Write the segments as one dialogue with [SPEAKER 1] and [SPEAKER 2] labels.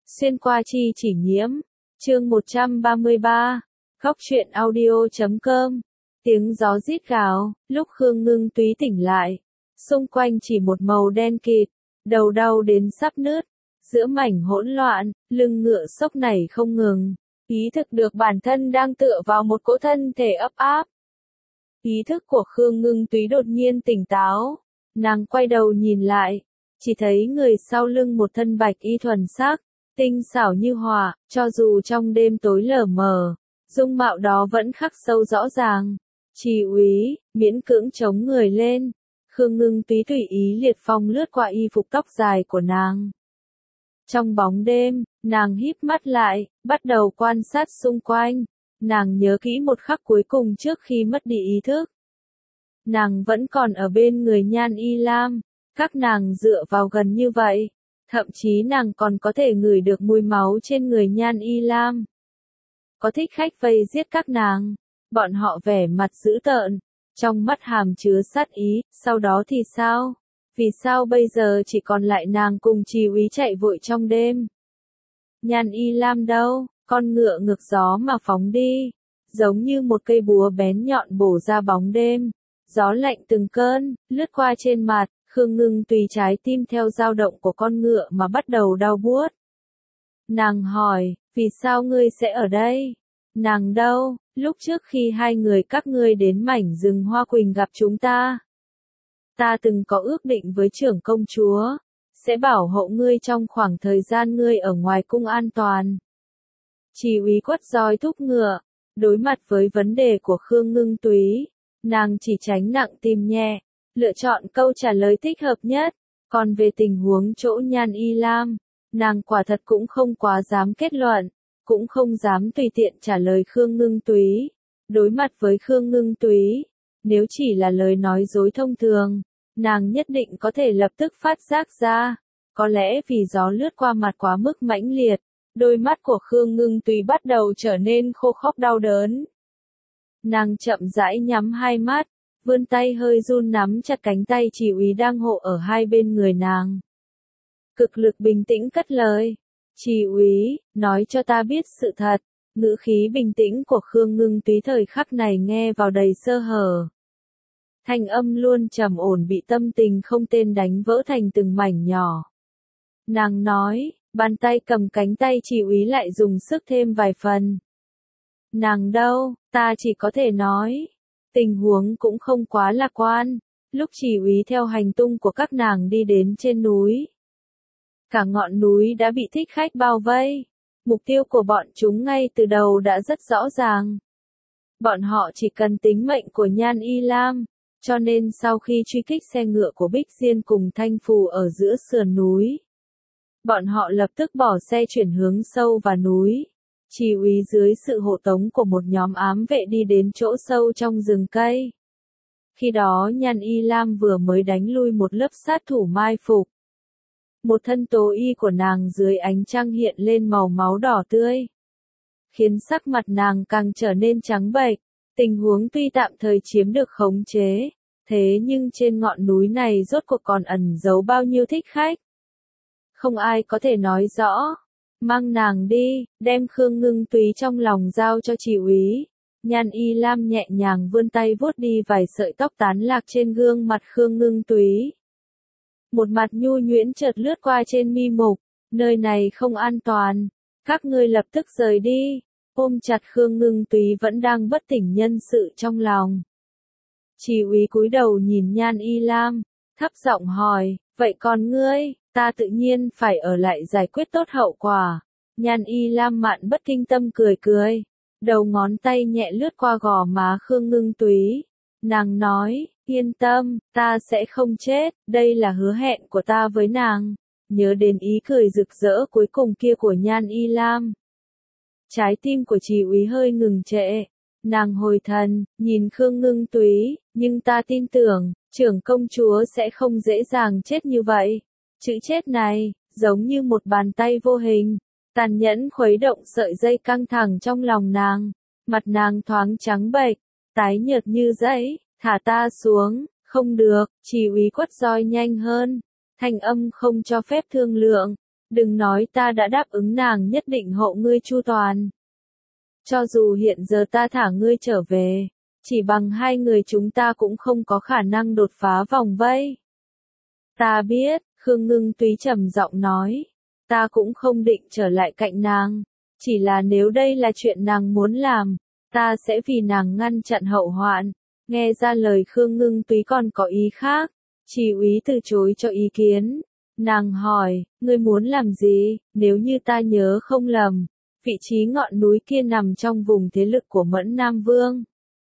[SPEAKER 1] Xuyên qua chi chỉ nhiễm. Chương 133. Góc truyện audio.com. Tiếng gió rít gào, lúc Khương Ngưng Túy tỉnh lại. Xung quanh chỉ một màu đen kịt, đầu đau đến sắp nứt. Giữa mảnh hỗn loạn, lưng ngựa sốc nảy không ngừng. Ý thức được bản thân đang tựa vào một cỗ thân thể ấp áp. Ý thức của Khương Ngưng Túy đột nhiên tỉnh táo. Nàng quay đầu nhìn lại, chỉ thấy người sau lưng một thân bạch y thuần sắc, tinh xảo như họa, cho dù trong đêm tối lờ mờ, dung mạo đó vẫn khắc sâu rõ ràng. Chỉ úy, miễn cưỡng chống người lên. Khương Ngưng Túy tùy ý liệt phong lướt qua y phục tóc dài của nàng. Trong bóng đêm, nàng híp mắt lại, bắt đầu quan sát xung quanh. Nàng nhớ kỹ một khắc cuối cùng trước khi mất đi ý thức. Nàng vẫn còn ở bên người Nhan Y Lam, các nàng dựa vào gần như vậy. Thậm chí nàng còn có thể ngửi được mùi máu trên người Nhan Y Lam. Có thích khách vây giết các nàng, bọn họ vẻ mặt dữ tợn, trong mắt hàm chứa sát ý, sau đó thì sao? Vì sao bây giờ chỉ còn lại nàng cùng Trì úy chạy vội trong đêm? Nhan Y Lam đâu? Con ngựa ngược gió mà phóng đi, giống như một cây búa bén nhọn bổ ra bóng đêm. Gió lạnh từng cơn, lướt qua trên mặt, Khương Ngưng Túy trái tim theo dao động của con ngựa mà bắt đầu đau buốt. Nàng hỏi, vì sao ngươi sẽ ở đây? Nàng đâu, lúc trước khi hai người các ngươi đến mảnh rừng Hoa Quỳnh gặp chúng ta? Ta từng có ước định với trưởng công chúa, sẽ bảo hộ ngươi trong khoảng thời gian ngươi ở ngoài cung an toàn. Trì úy quất roi thúc ngựa, đối mặt với vấn đề của Khương Ngưng Túy, nàng chỉ tránh nặng tim nhẹ, lựa chọn câu trả lời thích hợp nhất. Còn về tình huống chỗ Nhan Y Lam, nàng quả thật cũng không quá dám kết luận, cũng không dám tùy tiện trả lời Khương Ngưng Túy. Đối mặt với Khương Ngưng Túy, nếu chỉ là lời nói dối thông thường, nàng nhất định có thể lập tức phát giác ra. Có lẽ vì gió lướt qua mặt quá mức mãnh liệt, đôi mắt của Khương Ngưng Túy bắt đầu trở nên khô khốc đau đớn. Nàng chậm rãi nhắm hai mắt, vươn tay hơi run nắm chặt cánh tay Trì úy đang hộ ở hai bên người nàng. Cực lực bình tĩnh cất lời. Trì úy, nói cho ta biết sự thật. Ngữ khí bình tĩnh của Khương Ngưng Túy thời khắc này nghe vào đầy sơ hở. Thanh âm luôn trầm ổn bị tâm tình không tên đánh vỡ thành từng mảnh nhỏ. Nàng nói, bàn tay cầm cánh tay Trì úy lại dùng sức thêm vài phần. Nàng đâu, ta chỉ có thể nói. Tình huống cũng không quá lạc quan. Lúc Trì úy theo hành tung của các nàng đi đến trên núi, cả ngọn núi đã bị thích khách bao vây. Mục tiêu của bọn chúng ngay từ đầu đã rất rõ ràng. Bọn họ chỉ cần tính mệnh của Nhan Y Lam, cho nên sau khi truy kích xe ngựa của Bích Diên cùng Thanh Phù ở giữa sườn núi, bọn họ lập tức bỏ xe chuyển hướng sâu vào núi. Trì úy dưới sự hộ tống của một nhóm ám vệ đi đến chỗ sâu trong rừng cây. Khi đó Nhan Y Lam vừa mới đánh lui một lớp sát thủ mai phục. Một thân tố y của nàng dưới ánh trăng hiện lên màu máu đỏ tươi, khiến sắc mặt nàng càng trở nên trắng bệch. Tình huống tuy tạm thời chiếm được khống chế, thế nhưng trên ngọn núi này rốt cuộc còn ẩn giấu bao nhiêu thích khách? Không ai có thể nói rõ. Mang nàng đi, đem Khương Ngưng Túy trong lòng giao cho Trì úy. Nhan Y Lam nhẹ nhàng vươn tay vuốt đi vài sợi tóc tán lạc trên gương mặt Khương Ngưng Túy. Một mặt nhu nhuyễn chợt lướt qua trên mi mục, nơi này không an toàn, các ngươi lập tức rời đi. Ôm chặt Khương Ngưng Túy vẫn đang bất tỉnh nhân sự trong lòng. Trì úy cúi đầu nhìn Nhan Y Lam, thấp giọng hỏi, vậy còn ngươi? Ta tự nhiên phải ở lại giải quyết tốt hậu quả. Nhan Y Lam mạn bất kinh tâm cười cười, đầu ngón tay nhẹ lướt qua gò má Khương Ngưng Túy. Nàng nói, yên tâm, ta sẽ không chết, đây là hứa hẹn của ta với nàng. Nhớ đến ý cười rực rỡ cuối cùng kia của Nhan Y Lam, trái tim của Trì úy hơi ngừng trệ. Nàng hồi thần, nhìn Khương Ngưng Túy, nhưng ta tin tưởng, trưởng công chúa sẽ không dễ dàng chết như vậy. Chữ chết này, giống như một bàn tay vô hình, tàn nhẫn khuấy động sợi dây căng thẳng trong lòng nàng. Mặt nàng thoáng trắng bệch, tái nhợt như giấy. Thả ta xuống. Không được, Trì úy quất roi nhanh hơn. Thanh âm không cho phép thương lượng. Đừng nói ta đã đáp ứng nàng nhất định hộ ngươi chu toàn. Cho dù hiện giờ ta thả ngươi trở về, chỉ bằng hai người chúng ta cũng không có khả năng đột phá vòng vây. Ta biết, Khương Ngưng Túy trầm giọng nói, ta cũng không định trở lại cạnh nàng, chỉ là nếu đây là chuyện nàng muốn làm, ta sẽ vì nàng ngăn chặn hậu hoạn. Nghe ra lời Khương Ngưng Túy còn có ý khác, Chỉ úy từ chối cho ý kiến. Nàng hỏi, ngươi muốn làm gì? Nếu như ta nhớ không lầm, vị trí ngọn núi kia nằm trong vùng thế lực của Mẫn Nam Vương.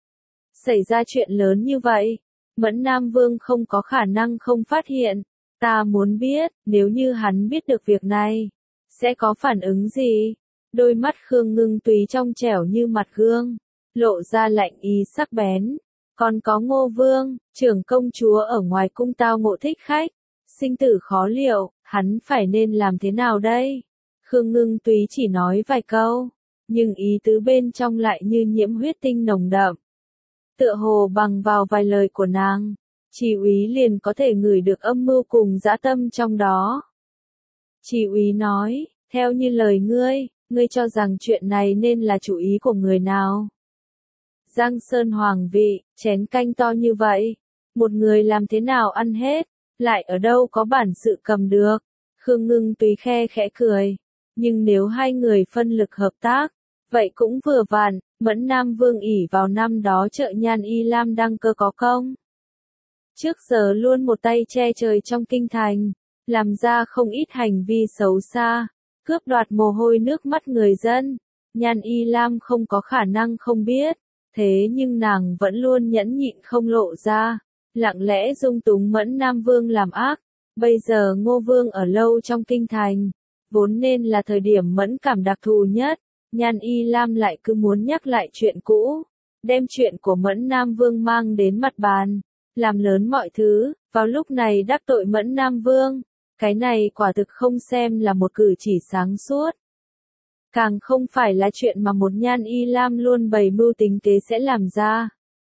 [SPEAKER 1] Xảy ra chuyện lớn như vậy, Mẫn Nam Vương không có khả năng không phát hiện. Ta muốn biết, nếu như hắn biết được việc này, sẽ có phản ứng gì? Đôi mắt Khương Ngưng Túy trong trẻo như mặt gương, lộ ra lạnh ý sắc bén. Còn có Ngô Vương, trưởng công chúa ở ngoài cung tao ngộ thích khách, sinh tử khó liệu, hắn phải nên làm thế nào đây? Khương Ngưng Túy chỉ nói vài câu, nhưng ý tứ bên trong lại như nhiễm huyết tinh nồng đậm. Tựa hồ bằng vào vài lời của nàng, Chỉ úy liền có thể ngửi được âm mưu cùng dã tâm trong đó. Chỉ úy nói, theo như lời ngươi cho rằng chuyện này nên là chủ ý của người nào? Giang Sơn Hoàng vị, chén canh to như vậy, một người làm thế nào ăn hết, lại ở đâu có bản sự cầm được. Khương Ngưng Túy khe khẽ cười, nhưng nếu hai người phân lực hợp tác, vậy cũng vừa vặn. Mẫn Nam Vương ỷ vào năm đó trợ Nhan Y Lam đăng cơ có công. Trước giờ luôn một tay che trời trong kinh thành, làm ra không ít hành vi xấu xa, cướp đoạt mồ hôi nước mắt người dân. Nhan Y Lam không có khả năng không biết, thế nhưng nàng vẫn luôn nhẫn nhịn không lộ ra, lặng lẽ dung túng Mẫn Nam Vương làm ác. Bây giờ Ngô Vương ở lâu trong kinh thành, vốn nên là thời điểm mẫn cảm đặc thù nhất. Nhan Y Lam lại cứ muốn nhắc lại chuyện cũ, đem chuyện của Mẫn Nam Vương mang đến mặt bàn, làm lớn mọi thứ, vào lúc này đắc tội Mẫn Nam Vương, cái này quả thực không xem là một cử chỉ sáng suốt. Càng không phải là chuyện mà một Nhan Y Lam luôn bày mưu tính kế sẽ làm ra.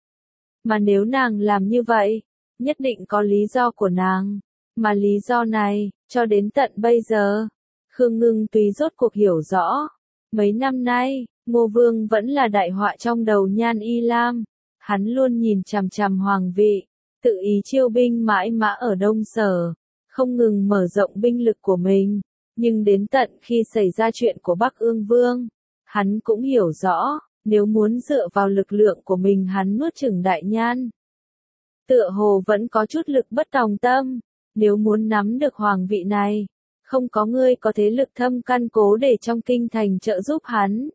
[SPEAKER 1] Mà nếu nàng làm như vậy, nhất định có lý do của nàng, mà lý do này, cho đến tận bây giờ, Khương Ngưng Túy rốt cuộc hiểu rõ. Mấy năm nay, Ngô Vương vẫn là đại họa trong đầu Nhan Y Lam. Hắn luôn nhìn chằm chằm hoàng vị, tự ý chiêu binh mãi mã ở Đông Sở, không ngừng mở rộng binh lực của mình. Nhưng đến tận khi xảy ra chuyện của Bắc Ương Vương, hắn cũng hiểu rõ, nếu muốn dựa vào lực lượng của mình hắn nuốt chửng Đại Nhan. Tựa hồ vẫn có chút lực bất tòng tâm, nếu muốn nắm được hoàng vị này, không có ngươi có thế lực thâm căn cố để trong kinh thành trợ giúp hắn.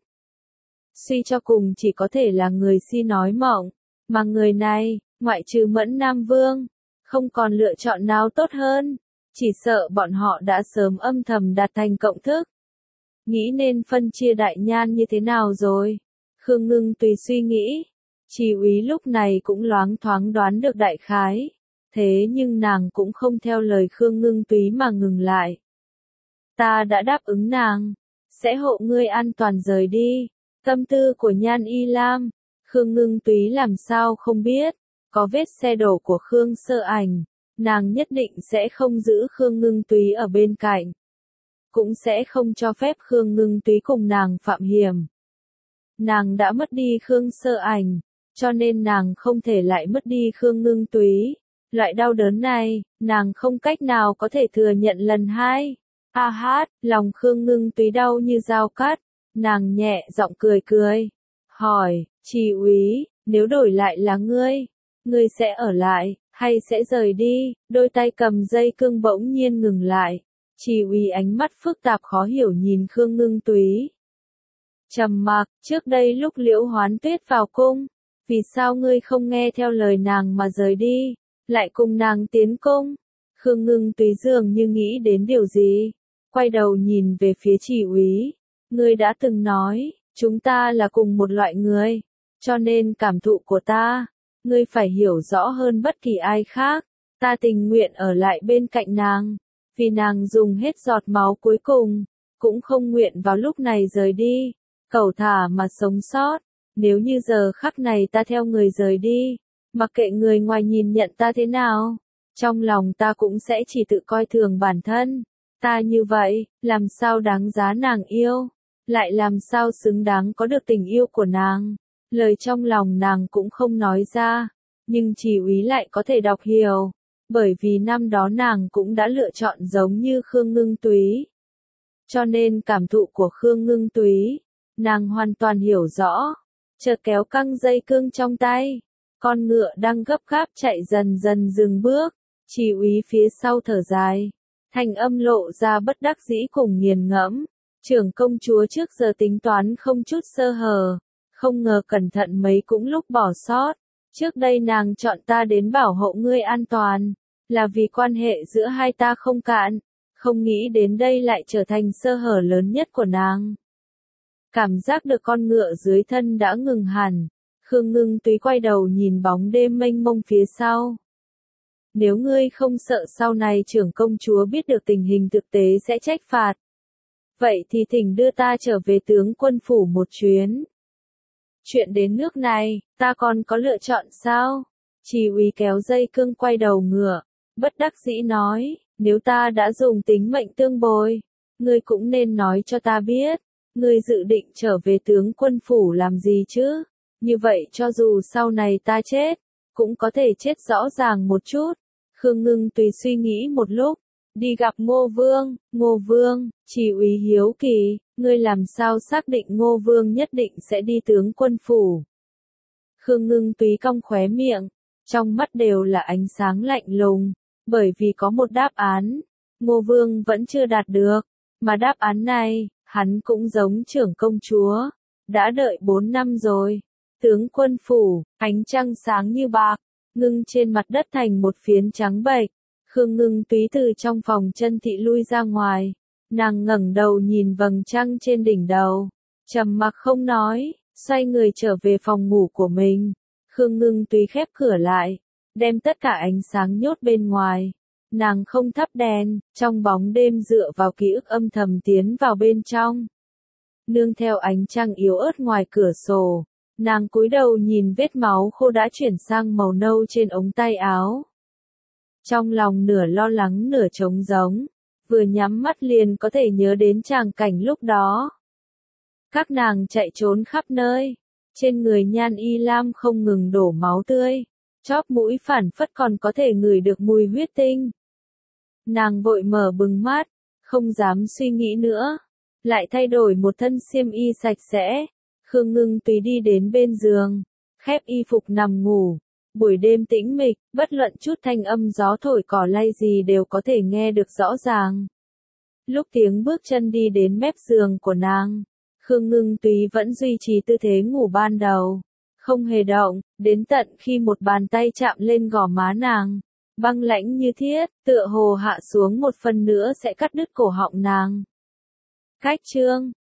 [SPEAKER 1] Suy cho cùng chỉ có thể là người si nói mộng, mà người này, ngoại trừ Mẫn Nam Vương, không còn lựa chọn nào tốt hơn, chỉ sợ bọn họ đã sớm âm thầm đạt thành cộng thức. Nghĩ nên phân chia Đại Nhan như thế nào rồi? Khương Ngưng Túy suy nghĩ, Chỉ úy lúc này cũng loáng thoáng đoán được đại khái, thế nhưng nàng cũng không theo lời Khương Ngưng Túy mà ngừng lại. Ta đã đáp ứng nàng, sẽ hộ ngươi an toàn rời đi. Tâm tư của Nhan Y Lam, Khương Ngưng Túy làm sao không biết, có vết xe đổ của Khương Sơ Ảnh, nàng nhất định sẽ không giữ Khương Ngưng Túy ở bên cạnh, cũng sẽ không cho phép Khương Ngưng Túy cùng nàng phạm hiểm. Nàng đã mất đi Khương Sơ Ảnh, cho nên nàng không thể lại mất đi Khương Ngưng Túy. Loại đau đớn này, nàng không cách nào có thể thừa nhận lần hai. A hát, lòng Khương Ngưng Túy đau như dao cắt, nàng nhẹ giọng cười cười, hỏi, Chỉ úy, nếu đổi lại là ngươi sẽ ở lại, hay sẽ rời đi? Đôi tay cầm dây cương bỗng nhiên ngừng lại, Chỉ úy ánh mắt phức tạp khó hiểu nhìn Khương Ngưng Túy. Trầm mặc, trước đây lúc Liễu Hoán Tuyết vào cung, vì sao ngươi không nghe theo lời nàng mà rời đi, lại cùng nàng tiến cung? Khương Ngưng Túy dường như nghĩ đến điều gì, quay đầu nhìn về phía Chỉ úy, ngươi đã từng nói, chúng ta là cùng một loại người, cho nên cảm thụ của ta, ngươi phải hiểu rõ hơn bất kỳ ai khác, ta tình nguyện ở lại bên cạnh nàng, vì nàng dùng hết giọt máu cuối cùng, cũng không nguyện vào lúc này rời đi, cẩu thả mà sống sót. Nếu như giờ khắc này ta theo người rời đi, mặc kệ người ngoài nhìn nhận ta thế nào, trong lòng ta cũng sẽ chỉ tự coi thường bản thân. Ta như vậy, làm sao đáng giá nàng yêu, lại làm sao xứng đáng có được tình yêu của nàng. Lời trong lòng nàng cũng không nói ra, nhưng Chỉ Úy lại có thể đọc hiểu, bởi vì năm đó nàng cũng đã lựa chọn giống như Khương Ngưng Túy. Cho nên cảm thụ của Khương Ngưng Túy, nàng hoàn toàn hiểu rõ. Chợt kéo căng dây cương trong tay, con ngựa đang gấp gáp chạy dần dần dừng bước, Chỉ Úy phía sau thở dài, thanh âm lộ ra bất đắc dĩ cùng nghiền ngẫm. Trưởng công chúa trước giờ tính toán không chút sơ hở, không ngờ cẩn thận mấy cũng lúc bỏ sót. Trước đây nàng chọn ta đến bảo hộ ngươi an toàn, là vì quan hệ giữa hai ta không cạn, không nghĩ đến đây lại trở thành sơ hở lớn nhất của nàng. Cảm giác được con ngựa dưới thân đã ngừng hẳn, Khương Ngưng Túy quay đầu nhìn bóng đêm mênh mông phía sau. Nếu ngươi không sợ sau này trưởng công chúa biết được tình hình thực tế sẽ trách phạt, vậy thì thỉnh đưa ta trở về tướng quân phủ một chuyến. Chuyện đến nước này, ta còn có lựa chọn sao? Chỉ Úy kéo dây cương quay đầu ngựa, bất đắc dĩ nói, nếu ta đã dùng tính mệnh tương bồi, ngươi cũng nên nói cho ta biết, ngươi dự định trở về tướng quân phủ làm gì chứ? Như vậy cho dù sau này ta chết, cũng có thể chết rõ ràng một chút. Khương Ngưng Túy suy nghĩ một lúc, đi gặp Ngô Vương, Chỉ Úy hiếu kỳ, ngươi làm sao xác định Ngô Vương nhất định sẽ đi tướng quân phủ? Khương Ngưng Túy cong khóe miệng, trong mắt đều là ánh sáng lạnh lùng, bởi vì có một đáp án, Ngô Vương vẫn chưa đạt được, mà đáp án này, hắn cũng giống trưởng công chúa, đã đợi 4 năm rồi. Tướng quân phủ, ánh trăng sáng như bạc, ngưng trên mặt đất thành một phiến trắng bệch. Khương Ngưng Túy từ trong phòng chân thị lui ra ngoài, nàng ngẩng đầu nhìn vầng trăng trên đỉnh đầu, trầm mặc không nói, xoay người trở về phòng ngủ của mình. Khương Ngưng Túy khép cửa lại, đem tất cả ánh sáng nhốt bên ngoài. Nàng không thắp đèn, trong bóng đêm dựa vào ký ức âm thầm tiến vào bên trong. Nương theo ánh trăng yếu ớt ngoài cửa sổ, nàng cúi đầu nhìn vết máu khô đã chuyển sang màu nâu trên ống tay áo. Trong lòng nửa lo lắng nửa trống rỗng, vừa nhắm mắt liền có thể nhớ đến tràng cảnh lúc đó. Các nàng chạy trốn khắp nơi, trên người Nhan Y Lam không ngừng đổ máu tươi, chóp mũi phảng phất còn có thể ngửi được mùi huyết tinh. Nàng vội mở bừng mắt, không dám suy nghĩ nữa, lại thay đổi một thân xiêm y sạch sẽ. Khương Ngưng Túy đi đến bên giường, khép y phục nằm ngủ. Buổi đêm tĩnh mịch, bất luận chút thanh âm gió thổi cỏ lay gì đều có thể nghe được rõ ràng. Lúc tiếng bước chân đi đến mép giường của nàng, Khương Ngưng Túy vẫn duy trì tư thế ngủ ban đầu, không hề động, đến tận khi một bàn tay chạm lên gò má nàng, băng lãnh như thiết, tựa hồ hạ xuống một phần nữa sẽ cắt đứt cổ họng nàng. Cách chương